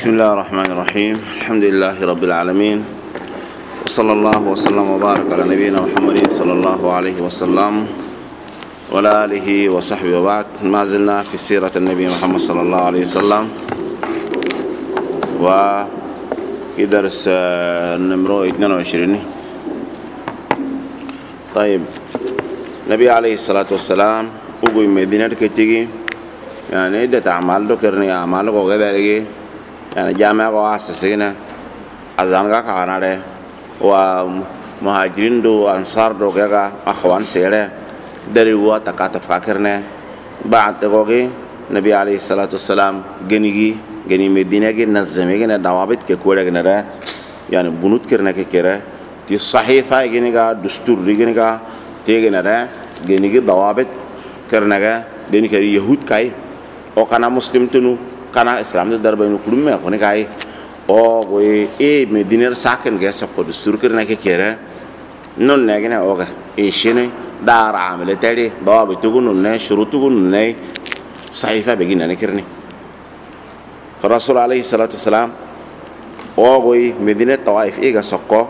بسم الله الرحمن الرحيم. الحمد لله رب العالمين، وصلى الله وسلم وبارك على نبينا محمد صلى الله عليه وسلم وعلى آله وصحبه وبعد. ما زلنا في سيرة النبي محمد صلى الله عليه وسلم، وفي درس نمرو 22. طيب، النبي عليه الصلاة والسلام أقول مدينة كتير يعني ده تعمل دو كرني أعمال وكذا لقي يعني جامعة واسسينا أزانغا كهانة ومهاجرين دو أنصار دو كذا أخوان سيره دريوا تكاتف كرنه بعد تقولي النبي عليه الصلاة والسلام جني مدينة كي نظمه كي ندوابت كقولة كنره يعني بنود كرنه كيره تي صحيفة كني كا دستور كني كا تيجي نره جني كي دوابت كرنه جني كري يهود كاي أو كنا مسلم تنو كنا إسلام تدربينو كلهم كوني كاي أو كوي مدينة ساكن كه سكوا دستور كرنه كيره نون نيجي نه أوكا إيشينه دار عامل تالي ضوابط تقول نون شروط تقول نون صحيفة بيجينا نكرني. فالرسول عليه الصلاة والسلام أوكي مدينة طوائف إيجا سكوا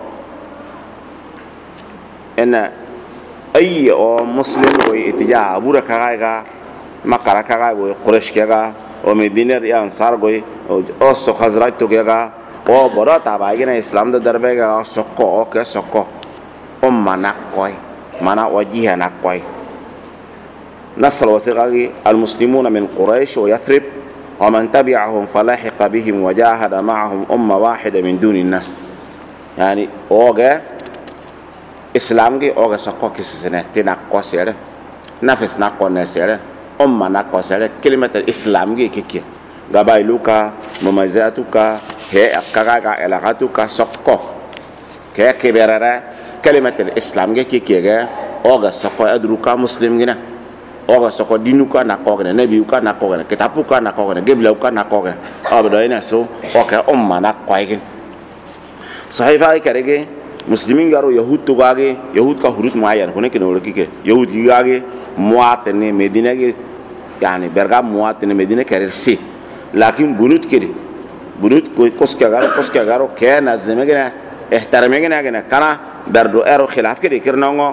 إن أي أو مسلم كوي اتجاه أبورا كاغا مكارا كاغا كوي قريش كاغا أو مدينة أنصار كوي أوستو خزرات توكاغا أو برا تابعينا إسلام دربيغا سكوا أو كه سكوا مانا كوي مانا وجيهنا كوي. نصر وثيقة المسلمون من قريش ويثرب ومن تبعهم فلاحق بهم وجاهد معهم أمة واحدة من دون الناس. يعني أوغا إسلام جي أوغا سكوا كسسنة تنقوا سيرة نفس نقوا نسيرة أمة نقوا سيرة. كلمة الإسلام جي كيكي قبائلوكا مميزاتوكا هي أكاكا علاقاتوكا سكوا كي كبيرة. كلمة الإسلام جي كيكي أوغا سكوا أدروكا مسلم جنا أوغا سكوا دينوكا نقوغنا نبيوكا نقوغنا كتابوكا نقوغنا قبلوكا نقوغنا أبداينا سو أوكا أمة نقوغنا. صحيفة كريكي مسلمين قالوا يهود تقاقي يهود كهروت معين هناك نقولكي يهود يقاقي مواطن مدينة يعني برغام مواطن مدينة كرير سي لكن بنود كده بنود كوسكا قالوا كان نزمجنا احترمجنا كنا بردو أرو خلاف كده كرناعو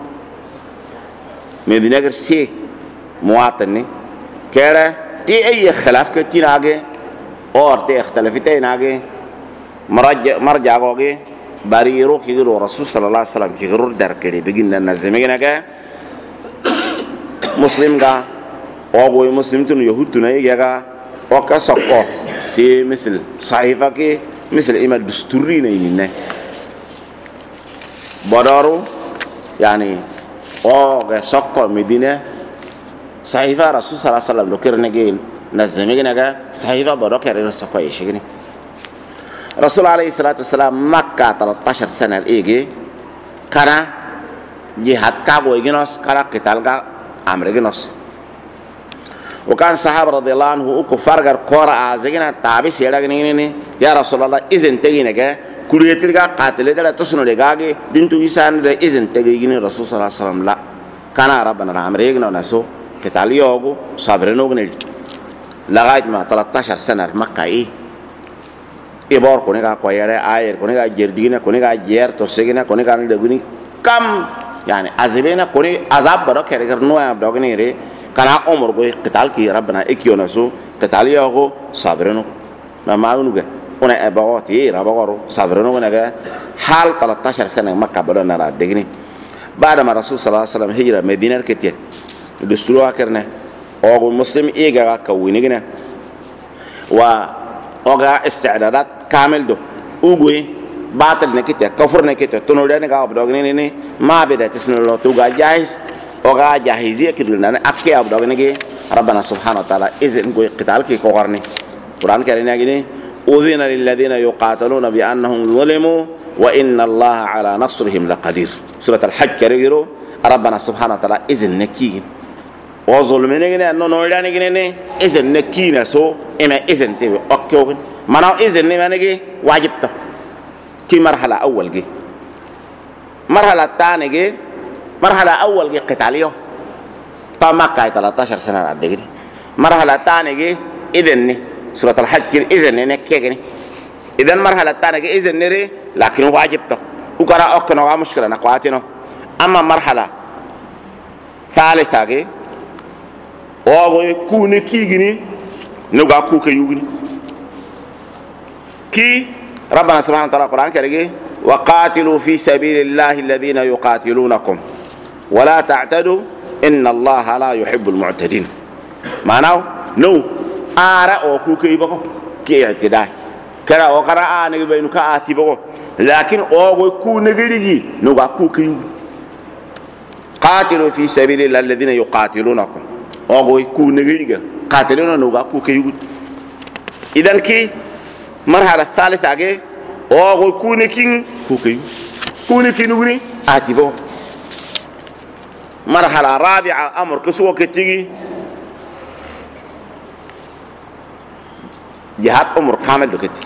مدينة كرير سي مواطن كره تي أي خلاف كتير آگے اور تي اختلافاتين آگے مرجع آگے باريرو كيرو رسول صلى الله عليه وسلم كيرو در كده بيجينا نزمينا كه مسلم كا أو مسلم تنو يهود تنو يجا أو كسقط تي مثل صحيفة كي مثل إما دستوري نينه بدارو يعني أو كسقط مدينة صحيفة رسول صلى الله عليه وسلم لو كرنا جيل نزمينا كه صحيفة بدار كرنا سقط يشجني. رسول عليه الصلاة والسلام مكة 13 سنة إيجي كنا جهاد كابو إيجناس كنا قتال كا أمر إيجناس. وكان صحابة رضي الله عنه كفار غير كورا عزيزنا تابي سيرا جنيني يا رسول الله إذن تجينا كه كل يتلقى قاتل ده تصنع لقاعي دينتو إنسان ده إذن تجيني رسول صلى الله عليه وسلم لا كنا ربنا أمر إيجناسو قتال يوغو صابرينو جنيل لغاية ما 13 سنة مكة إيه إبار كونيكا كويرة آير كونيكا جردينا كونيكا جير توسيجنا كونيكا ندعوني كم يعني عذابنا كوني عذاب برا كهرجر نوع بدأغني ري كنا عمر كوي قتال كي ربنا إكيوناسو قتال ياهو صابرينو ما أقوله كنا أبغاتي ربعارو صابرينو كنا حال 13 سنة مكة بدأ نرى دعيني بعد ما رسول صلى الله عليه وسلم هجرة مدينة كتير دستورها كرنا أو مسلم إيجا كويني كنا أوغا استعدادات كامل دو أوغوي باطل نكتة كفر نكتة تنولي نكا أبدوغني ني ما بدا تسنولو توغا جاهز أوغا جاهزية كدلنا أكي أبدوغني ربنا سبحانه وتعالى إذن قوي قتال كي كوغرني قرآن كرينا جيني أذن للذين يقاتلون بأنهم ظلموا وإن الله على نصرهم لقدير. سورة الحج كريرو ربنا سبحانه وتعالى إذن نكيين وظلمنا جينا أنه نولي جينا إذن نكينا سو إما إذن تبي أكيوغن مناو إذن نمانجي واجبته كي مرحلة أول جي مرحلة الثانية جي مرحلة أول جي قتاليو طبعا مكة 13 سنة عدقري مرحلة الثانية جي إذن سورة الحج إذن نكيجني إذن مرحلة تانية إذن نري لكن واجب تو وكرا أكنوا مشكلة نقواتنا أما مرحلة ثالثة كي أو كون كيجني نوغا كوك يوجني كي ربنا سبحانه وتعالى القرآن كريم وقاتلوا في سبيل الله الذين يقاتلونكم ولا تعتدوا إن الله لا يحب المعتدين معناه نو آرا أو كوكي بقى كي اعتداء كرا أو كرا آني بينو كآتي بقى لكن أو كون نجري نوغا كوكي قاتلوا في سبيل الله الذين يقاتلونكم أو كون نجري قاتلونا نوغا كوكي إذن كي مرحلة الثالثة أجي أو كون كين كوكي كون كين نجري آتي بقى مرحلة رابعة أمر كسوة كتيجي جهاد أمر كامل لكتي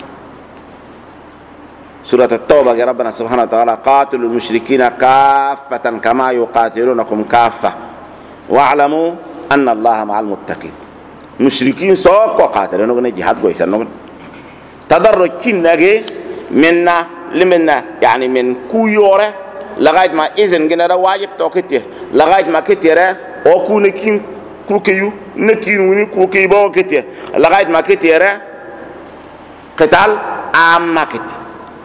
سورة التوبة يا ربنا سبحانه وتعالى قاتلوا المشركين كافة كما يقاتلونكم كافة واعلموا أن الله مع المتقين مشركين سوق وقاتلون جهاد كويس نقول تدرج كنجي منا لمنا يعني من كويورة لغاية ما إذن جنا واجب توكتيه لغاية ما كتيره أو كونكين كوكيو نكين وني كوكي باو كتيه لغاية ما كتيره قتال عام كتيه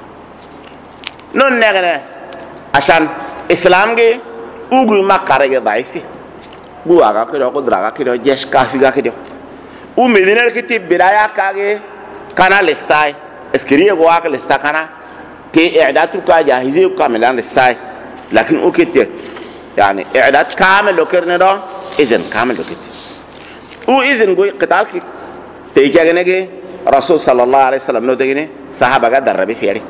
نون نغنى عشان إسلام جي أوجو ما كاره ضعيفه بو أغا كده قدرة كده جيش كافي كده ومدينة كتير بداية كاجي كنا لساي اسكريه قواك لسا كنا كي إعدادك جاهزية كاملة للساي لكن أوكيت يعني إعداد كامل لو كرنا ده إذن كامل لو كت وإذن قوي قتال كي تيجي أجنبي رسول صلى الله عليه وسلم نو تجيني صحابة قد دربي سيري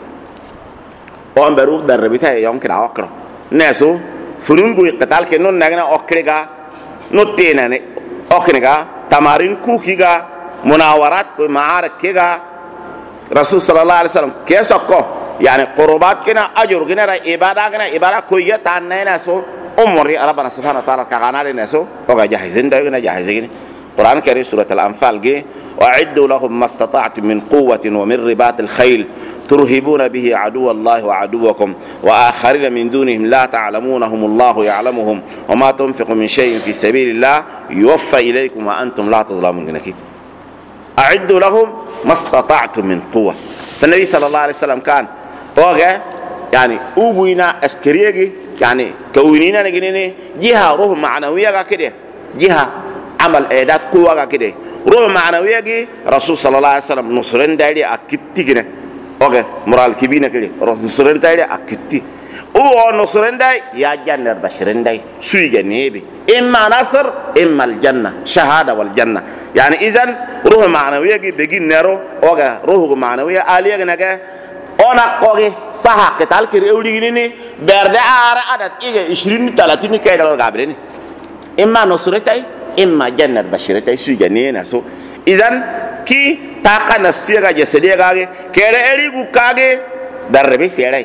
وأم بروك دربي تاي يوم كنا أكره ناسو فرون قوي قتال كي نو نعنا أكرهجا نو تيناني أكرهجا تمارين كوكيجا مناورات كوي معارك كيجا رسول صلى الله عليه وسلم كيس أكو يعني قربات كنا أجر كنا إبادة كوية تاني ناسو أمري ربنا سبحانه وتعالى كعنا لناسو وقا جاهزين ده كنا جاهزين القرآن الكريم سورة الأنفال جي وأعدوا لهم ما استطعتم من قوة ومن رباط الخيل ترهبون به عدو الله وعدوكم وآخرين من دونهم لا تعلمونهم الله يعلمهم وما تنفقوا من شيء في سبيل الله يوفى إليكم وأنتم لا تظلمون كيف أعدوا لهم ما استطعتم من قوة فالنبي صلى الله عليه وسلم كان اوغا يعني اوغوينا اسكريغي يعني كونينا نجيني جهه روح معنويه كده جهه عمل اعداد قوه كده روح معنويه رسول صلى الله عليه وسلم نصرن دايري اكيتي كده اوغا مورال كبينا كده نصرن دايري اكيتي او نصرن داي يا جنر بشرن داي سوي جنيبي اما نصر اما الجنه شهاده والجنه يعني اذا روح معنويه بيجي نيرو اوغا روح معنويه اليه نجا أنا قوي صح قتال كريولي جنيني برد عارة عدد إيه 20-30 كيلو قابلني إما نصرتي إما جنة بشرتي سوي جنين سو إذن كي طاقة نفسية جسدية كاجي كيري كاجي دربي سيري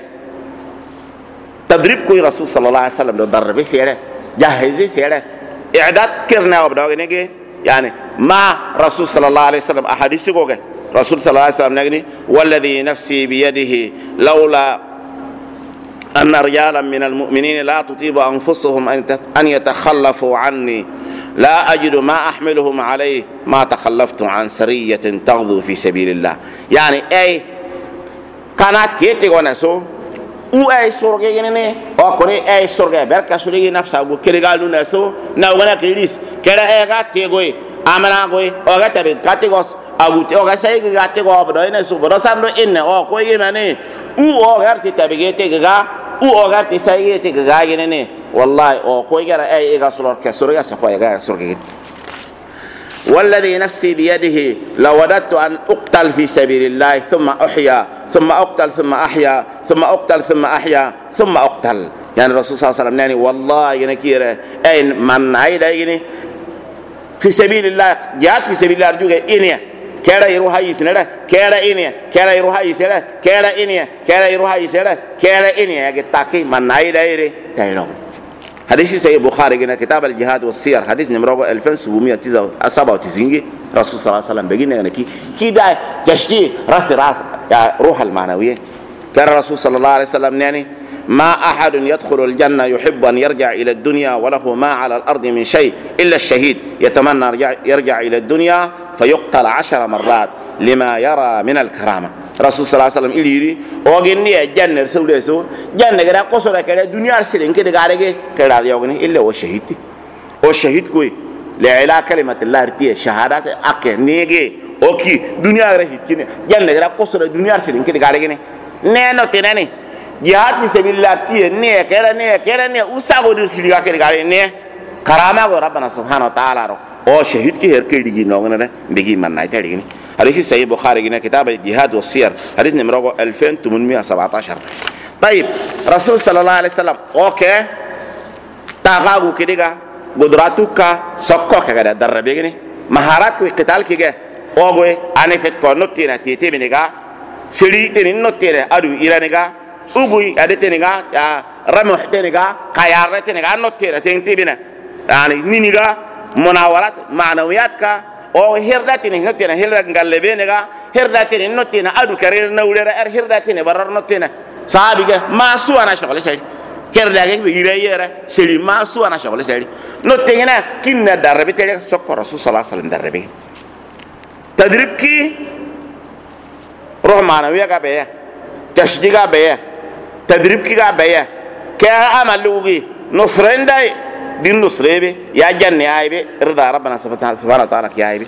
تدريب كوي رسول صلى الله عليه وسلم دربي سيري جاهزي سيري إعداد كرنا وبدأ يعني ما رسول صلى الله عليه وسلم أحاديث كوجي رسول صلى الله عليه وسلم نجني والذي نفسي بيده لولا أن رجالا من المؤمنين لا تطيب أنفسهم أن يتخلفوا عني لا أجد ما أحملهم عليه ما تخلفت عن سرية تغزو في سبيل الله يعني أي كانت تيتي ونسو او أي سورجي جنني أو كوني أي سورجي بركة سورجي نفسه أبو كريغالو نسو ناوغنا كيريس كرا أي غاتيغوي أمنا غوي أو غاتبي كاتيغوس أقول أوكي سيجي غاتي غابرو إنه سوبرو سامرو إنه أو كوي ماني أو أغارتي تبيجي غا أو أغارتي سيجي غا ينني والله أو كوي غير أي غاسلور كسوريا سكوي غا سوري والذي نفسي بيده لوددت أن أقتل في سبيل الله ثم أحيا ثم أقتل ثم أحيا ثم أقتل ثم أحيا ثم أقتل يعني الرسول صلى الله عليه وسلم يعني والله ينكير أي من هيدا يعني في سبيل الله جاءت في سبيل الله أرجوك إنيا كذا يروح يسنده كذا إنيا كذا يروح يسنده كذا إنيا كذا يروح يسنده كذا إنيا كتاكي من هيدا يري تايلون حديث سيد البخاري كنا كتاب الجهاد والسير حديث نمرة 2797 رسول صلى الله عليه وسلم بيجينا كي دا تشجيع راس يا روح المعنويه. كان الرسول صلى الله عليه وسلم يعني ما أحد يدخل الجنة يحب أن يرجع إلى الدنيا وله ما على الأرض من شيء إلا الشهيد يتمنى يرجع إلى الدنيا فيقتل 10 مرات لما يرى من الكرامة. رسول صلى الله عليه وسلم إليري وغني الجنة رسول سو جنة كذا قصورة كذا دنيا رسلين كذا قارئ كذا يوغني إلا هو الشهيد. هو الشهيد كوي لعلا كلمة الله رتيه شهادات أكه نيجي أوكي دنيا رهيب كني جنة كذا قصورة دنيا رسلين كذا قارئ نينو تناني jihad fi sabilillah tiye ne kera ne usago dir siliga ke gare ne karama go rabbana subhanahu wa ta'ala ro o shahid ki her ke digi no ngene bigi man nay tari ni hadith sahih bukhari gina kitab al-jihad wa siyar hadith numero 2817. طيب رسول صلى الله عليه وسلم اوكي تاغاغو كديغا قدراتك سكو كغدا دربي gini maharat ko qital kige ogoy anefet ko notina tete biniga siri tenin notire adu iraniga ugui adeteniga ramo teniga kayar teniga notira tentibina yani niniga munawarat ma'nawiyat ka o hirdatini notina hirda ngalebenega hirdatini notina adu karir nawlera hirdatini barar notina sahabiga ma suana shogole shay kerdage be yireyera seli ma suana shogole shay notina kinna darbe tere sokko rasul sallallahu alaihi wasallam darbe tadrib ki roh ma'nawiya ka be tashjiga be تدريب كي غابيا كعملوغي نصرين داي دين نصريبي يا جنة عيبي رضا ربنا سبحانه وتعالى كي عيبي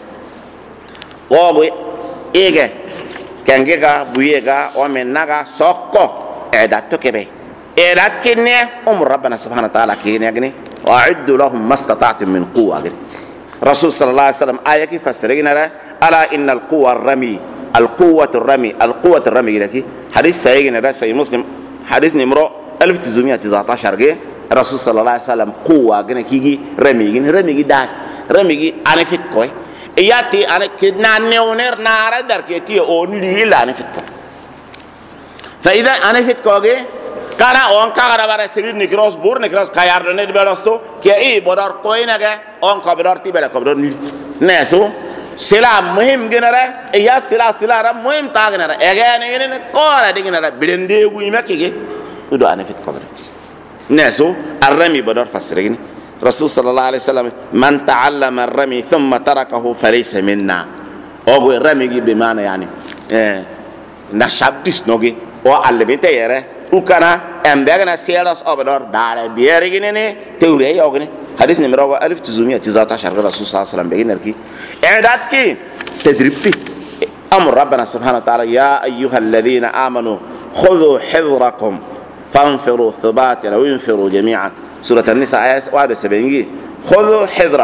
وغوي إيجا كنجيغا بويغا ومنغا سوكو إعدادتو كبي إعداد كيني ربنا سبحانه وتعالى كي نيغني وأعدوا لهم ما استطعتم من قوة رسول صلى الله عليه وسلم آية كي فسرين ألا إن القوة الرمي القوة الرمي لكي حديث سيغن سيد مسلم حديث نمرو 1919 رسول صلى الله عليه وسلم قوة جنا كيجي رمي دا أنا فيت كوي إياتي أنا كنا نيونر نارا در كتير أوني لا أنا فيت كوي فإذا أنا فيت كوي كان أون كارا برا سرير نكروس كيار دنيا بلستو كي بدار كوي نجا أون كبرار تي بلا كبرار نيل نسو سلام مهم جنرا إياه سلام مهم تاجنرا إياه نيجي كورا ديجنرا بلندي ويما كيجي يدو أنا في القبر ناسو الرمي بدر فسرين رسول صلى الله عليه وسلم من تعلم الرمي ثم تركه فليس منا أو الرمي بمعنى يعني نشابدس نوجي أو اللي بيتيره وكنا أمبارنا سيرس أو بدر دار بيرجيني توريه يوجني حديث نمرة 1919 رسول صلى الله عليه وسلم بيجي نركي إعداد كي تدريبتي أمر ربنا سبحانه وتعالى يا أيها الذين آمنوا خذوا حذركم فانفروا ثباتا وينفروا جميعا سورة النساء آية 71 خذوا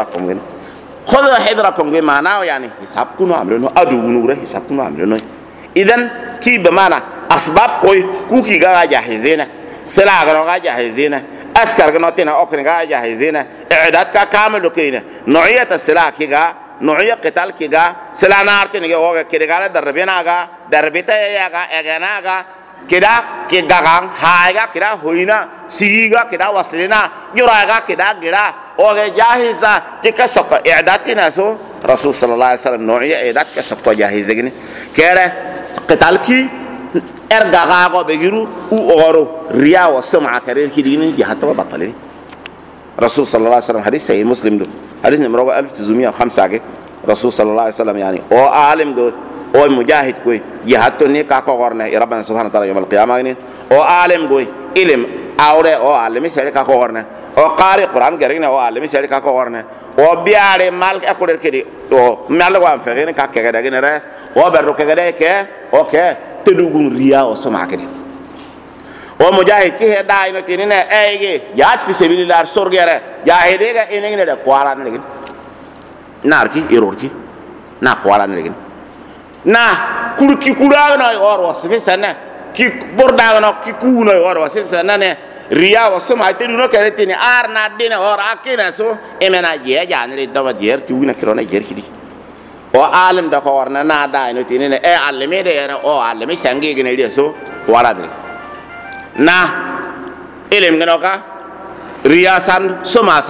حذركم بمعنى يعني حسابكم عملونه أدو نوره حسابكم عملونه إذن كي بمعنى أسباب كوكي غا جاهزين سلاح غا جاهزين أسكر غنوتنا أوكن غا جاهزين إعداد كامل لكينا نوعية السلاح كيغا نوعية قتال كيغا سلاح نارتين غا كيغا دربينا غا دربيتا يغا اغانا غا كدا كيغا هايغا كدا هوينا سيغا كدا وصلنا يراغا كدا غدا اوغا جاهزة تيكا سوك إعدادنا سو رسول صلى الله عليه وسلم نوعية إعداد كسوك جاهزين كيرا قتال كي ارغاغا بغيرو او اورو ريا وسمع كرير كيديني جهته وبطلني رسول صلى الله عليه وسلم حديث صحيح مسلم دو حديث نمبر 1905 رسول صلى الله عليه وسلم يعني او عالم دو او مجاهد كوي جهته ني كاكو غورنا ربنا سبحانه وتعالى يوم القيامه ني او عالم كوي علم اوري او عالم سيري كاكو غورنا او قارئ قران غرينا او عالم سيري كاكو غورنا او بياري مال اكودر كدي او مال وام فغين كاكو غدا غنا او برو كغدا كه اوكي تدوغون ريا وسمع كده ومجاهد كيه داينو تينينا ايغي يات في سبيل الله سورغيره جاهديغا انيغنا ده قواران لغن ناركي ايروركي نا قواران لغن نا كولكي كوراغنا اور وسفي سنه كي بورداغنا كي كونا اور وسفي سنه ريا وسمع تدونو كرتيني ارنا دينا اور اكينا سو امنا جي جانري دبا جير تيونا كرونا جير كدي o alim da ko warna na da no tinene e alimi de era o alimi sangi gene de so waradri na ilim gano ka riyasan sumasan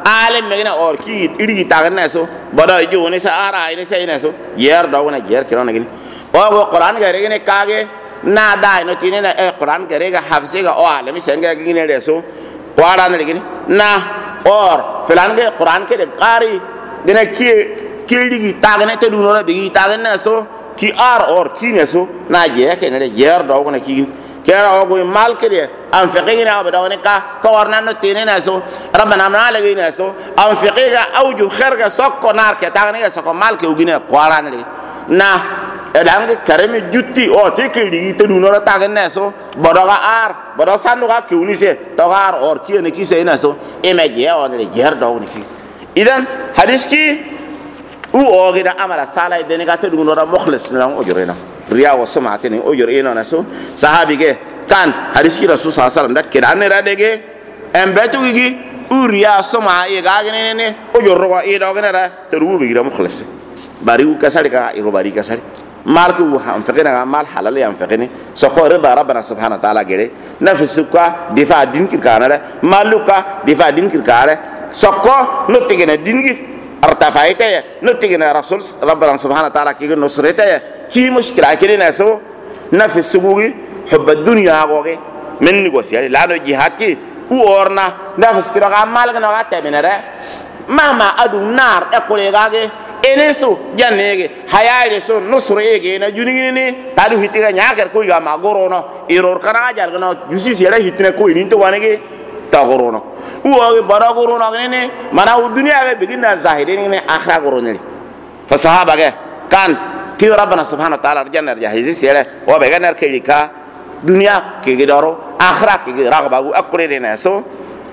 alim megina or ki iri tagna so bodo ju ni sa ara ni sa ina so yer do na yer kiro na gini o Quran ga regene kage na dai no tinina e Quran ga rega hafse ga o alami senga gini de so wara na gini na or filan ga Quran ke de qari dina ki ligi tagna te du no be tagna so ki ar or ki ne so na je ke ne yer do na ki kera ogo mal kede am fiqina abadone ka torna no tinina so rabbana ma lagina so am fiqiga awju kharga sokko nar ke tagna sokko mal ke ugine qara ne na edang karemi jutti o tikili te du no tagna so bodoga ar bodo sandu ka ke unise to ar or ki ne ki se na so imeje o ne yer do ne ki idan hadis ki u ogida amala sala de ga te du no mukhlis na o jorena riya wa sum'atini ujur ina naso sahabi ge kan hadis ki rasul sallallahu alaihi wasallam dak kidan radege embetu gi uriya sum'a e ga gene ne ujur ro e do gene ra teru bi gira mukhlis bari u kasari ka iro bari kasari mal ku ham fakina mal halal yam fakini so ko rida rabbana subhanahu wa ta'ala gere nafsuka difa din kirkana maluka difa din kirkare so ko no tigene din gi artafaite no tigene rasul rabbana subhanahu wa ta'ala ki nusrete كي مشكلة كده ناسو نفس سبوعي حب الدنيا هاقوغي من نقوسي لانو جهاد كي وورنا نفس كده غامال كنا غاتا بنره مهما أدو نار أقولي غاقي إنسو جانيغي حيالي سو نصر إيغي نجونيني تادو هيتيغا نياكر كوي غاما غورونا إيرور كنا جال كنا يوسي سيلا هيتنا كوي نينتو وانيغي تا غورونا وغاقي برا غورونا غنيني مانا الدنيا غاقي بغينا الزاهدين آخرا غوروني فصحابة كان كي ربنا سبحانه وتعالى رجعنا جاهزين سيره وبعدين كيكا دنيا كي دارو آخرة كي رغبة أقولي ناسو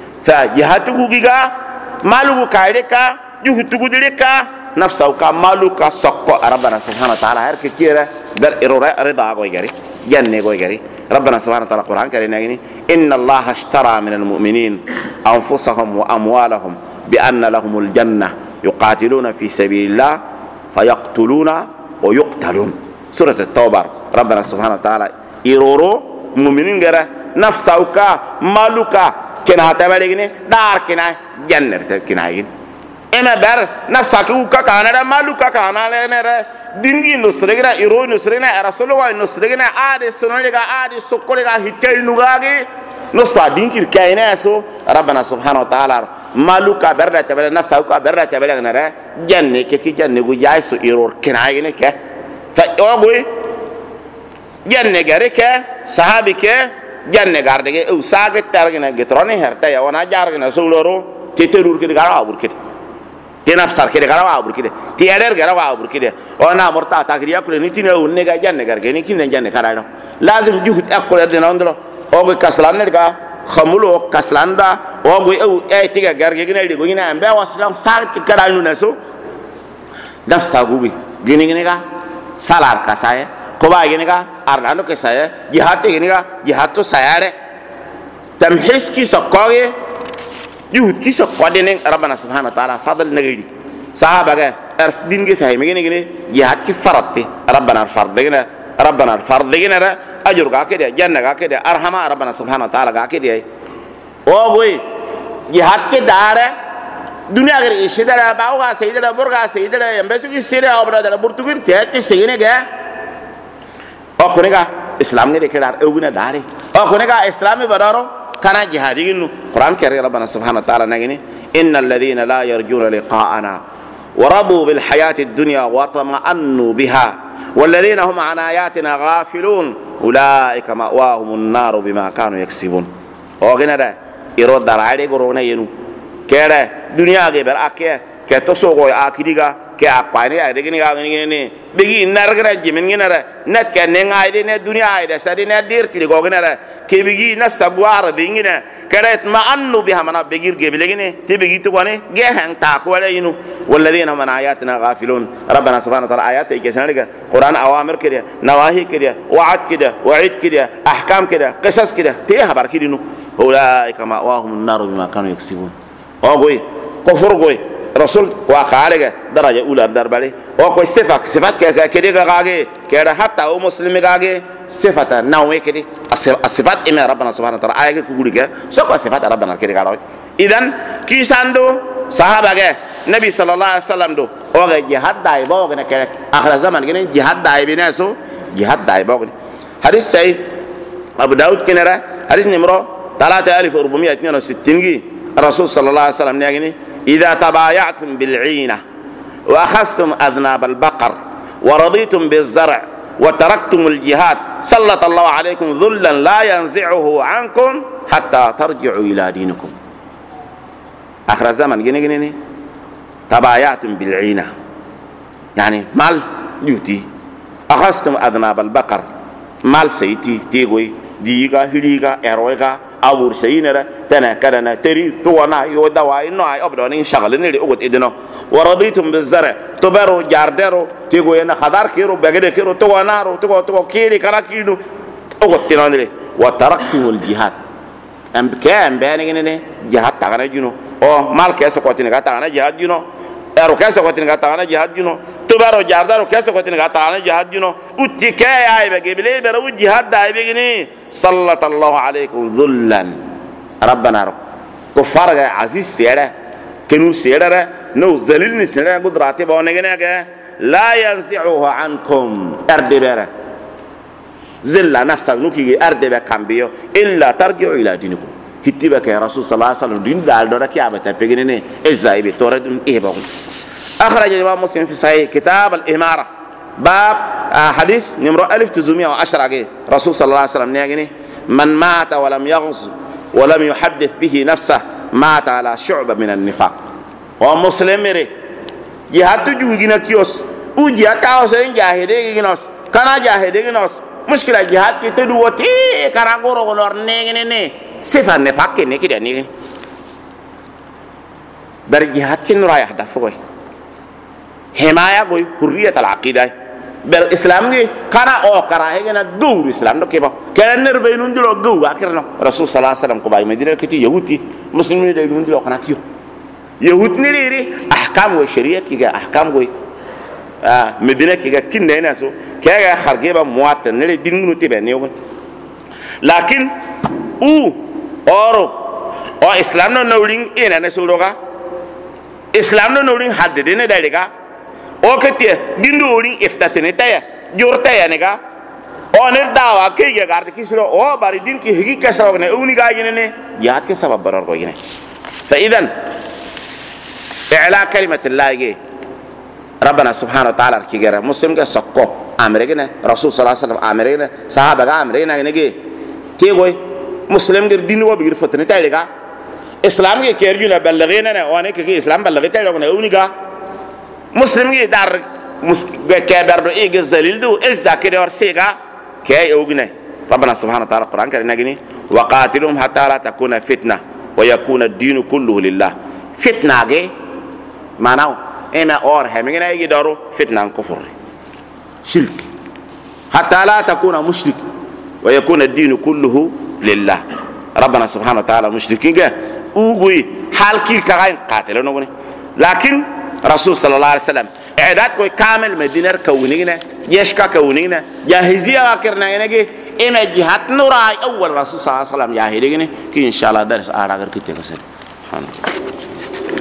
فجهاتو كيكا مالو كايركا جهتو كديركا نفسه كمالو كسقو ربنا سبحانه وتعالى هر كيرة در إرورة رضا غويجري جنة غويجري ربنا سبحانه وتعالى القرآن كريم إن الله اشترى من المؤمنين أنفسهم وأموالهم بأن لهم الجنة يقاتلون في سبيل الله فيقتلون ويقتلون سورة التوبة ربنا سبحانه وتعالى يرورو مؤمنين غير نفسك مالك كنا هتبالغني دار كنا جنة كنا ين إما بر نفسك وكانا مالك كانا لنا ديني نصرنا يرو نصرنا رسول الله نصرنا عاد سنولنا عاد سكولنا هتكل نوعي نصر دينك كائنا سو ربنا سبحانه وتعالى مالك برا تبلا نفسك برا تبلا نرى جنة كي جنة وجاي سو يرور كنا ين كه فأقول جنة غيرك صحابك جنة غاردك أو ساقط تارجنا جتراني هرتا يا وانا جارجنا سولورو تيترور كده غراوا بركده تنافسار كده غراوا بركده تيارر غراوا بركده وانا مرتا تاكريا كله نتينا ونجا جنة غارك نكين جنة كارانو لازم جهد أقول أدنى عندنا أو كسلان نرجع خمولو كسلان دا أو تيجا غارك جينا يدي غينا أمبا واسلام ساقط كارانو نسو نفسه غوبي جينا salar ka saya ko ba gini ka arlano ke saya jihad gini ka jihad to saya re tamhis ki sokoge yuhud ki sokode ne rabbana subhanahu wa ta'ala fadl nagidi sahaba ga arf din gi fahimi gini jihad ki farati rabbana fard gina ra ajur ga ke de janna ga ke de arhama rabbana subhanahu wa ta'ala ga ke de o goy jihad ke dare दुनिया अगर इसी तरह बावगा सही तरह बुरगा सही तरह एम्बेसु की सीरे आबरा तरह बुर्तुगिर तेज सही ने क्या और कोने का इस्लाम ने देखे डार उगने डारे और कोने का इस्लाम में बरारो खाना जिहादी की नु कुरान कह रहे रब्बना सुब्हानहू तआला ने कि इन्नल लज़ीना ला यरजून लिक़ाअना वरदू बिल हयाति दुनिया वतमअन्नु बिहा वल्लज़ीना हुम अन आयातिना गाफिलून उलाइका मअवाहुमुन नार बिमा कानू यक्सिबून और किना रे इरो दराड़े को रोने येनु kere dunia ge ber akke ke to so go akiriga ke apane ade gini ga gini ne bigi nargra jimin gina re net ke ne ngai de ne dunia ide sadi ne dir ti go gina re ke bigi na sabwar dingina keret ma annu biha mana bigir ge bilegine ti bigi to gone ge hang ta ko le yinu walladheena man ayatina ghafilun rabbana subhanahu wa ta'ala ayat ke sanadiga quran awamir kede nawahi kede wa'ad kede wa'id kede ahkam kede qisas kede te habar kidinu ulaika ma'wahum an-nar bima kanu yaksibun أقول كفر قوي رسول وقارئ درجة أولى دربالي أقول صفات كذي كعاجي كذا حتى أو مسلم كعاجي صفات نوعي كذي الصفات إما ربنا سبحانه وتعالى آية كقولي كذا سوى صفات ربنا كذي كارoi إذن كيساندو sahaba ge nabi sallallahu alaihi wasallam do o ga jihad dai bo ga kere akhir zaman gene jihad dai bina so jihad dai bo hadith say abu daud kenera hadith nimro 3462 gi rasul sallallahu alaihi wasallam ne idha tabaya'tum bil 'ina wa akhastum adnab al baqar wa raditum biz zar' wa taraktum al jihad sallallahu alaykum dhullan la yanzi'uhu 'ankum hatta tarji'u ila dinikum. آخر الزمن جني تبايعتم بالعينة يعني مال يوتي أخذتم أذناب البقر مال سيتي تيغوي ديغا هليغا إرويغا أور سينرا تنا كرنا تري توانا يودا واينو أي أبدونين شغل نري أقول إدنا ورضيتم بالزرع تبرو جاردرو تيغوي أنا خدار كيرو بغير كيرو توانارو تو كيري كرا كيرو أقول تنانري وتركتم الجهاد أم كان بيني جهاد تغنى جنو أو مال كيسة قوتين غتانا جهاد جنو أرو كيسة قوتين غتانا جهاد جنو تبارو جاردارو كيسة قوتين غتانا جهاد جنو وتكاي أي بقبلي برو جهاد داي بيجني صلى الله عليكم ذلا ربنا رب كفار عزيز سيرة كنو سيرة نو زليل سيرة قدراتي بونجنا لا ينزعه عنكم أردبرة زلا نفسك نوكي أردبة كامبيو إلا ترجعوا إلى دينكم هتبك يا رسول صلى الله عليه وسلم دين دال دورك يا بتا بيجنني ازاي بتورد ايه بقول اخرج الامام مسلم في صحيح كتاب الاماره باب حديث نمره 1910 رسول صلى الله عليه وسلم نيغني من مات ولم يغز ولم يحدث به نفسه مات على شعبه من النفاق ومسلم ري جهاد جوجينا كيوس وجهاد كاوس جاهدي جينوس كان جاهدي جينوس مشكله جهاد كي تدوتي كراغورو غلور نيغني Stefan ne pakke ne kida ni bar jihad kin raya da foy himaya goy hurriyat al aqida bar islam ni kana o kara hegena dur islam do keba kana ner be nun dilo go akirno rasul sallallahu alaihi wasallam ko bay medina kiti yahudi muslimin de nun dilo kana kiyo yahud ni ri ahkam wa shari'a ki ga ahkam goy medina ki ga kinne na so kaga kharge ba muat ne dingnu tibe ne yogon lakin oro o islam no nowring ina na suroga islam no nowring hadde ne daliga o ketie dindu oring iftatene taya jorta ya nega o ne dawa ke ya garde kisro o bari din ki higi ka sabab ne uni ga yene ne yaat ke sabab barar ko yene fa idan i'la kalimat allah ge rabbana subhanahu wa ta'ala ki gara muslim ga sakko amregene rasul sallallahu alaihi wasallam amregene sahaba ga amregene ne ge ke goy مسلم غير دين وبغير فتنه تايلغا اسلام غير كيرجنا بلغينا انا وانا كي اسلام بلغي تايلغا اونيغا مسلم غير دار كبر دو ايغ زليل دو الزاكر اور سيغا كي اوغني ربنا سبحانه وتعالى القران كان نغني وقاتلهم حتى لا تكون فتنه ويكون الدين كله لله فتنه غي معناه انا اور همغنا يجي دارو فتنه كفر شرك حتى لا تكون مشرك ويكون الدين كله لله ربنا سبحانه وتعالى مشركين اوغوي حال كي كاين قاتلون نغني لكن رسول صلى الله عليه وسلم اعداد كوي كامل مدينه كونينا يشكا كونينا جاهزيه اخرنا ينجي اما جهاد نوراي اول رسول صلى الله عليه وسلم جاهدين كي ان شاء الله درس اراغر كتي سبحان الله